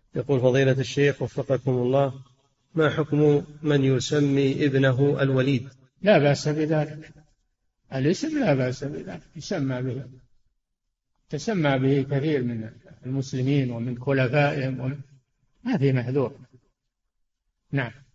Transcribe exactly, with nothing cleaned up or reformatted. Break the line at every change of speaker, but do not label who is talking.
يقول فضيلة الشيخ وفقكم الله: ما حكم من يسمي ابنه الوليد؟
لا بأس بذلك، الاسم لا بأس بذلك، يسمى به، تسمى به كثير من المسلمين ومن خلفائهم، ومن ما في محذور. نعم.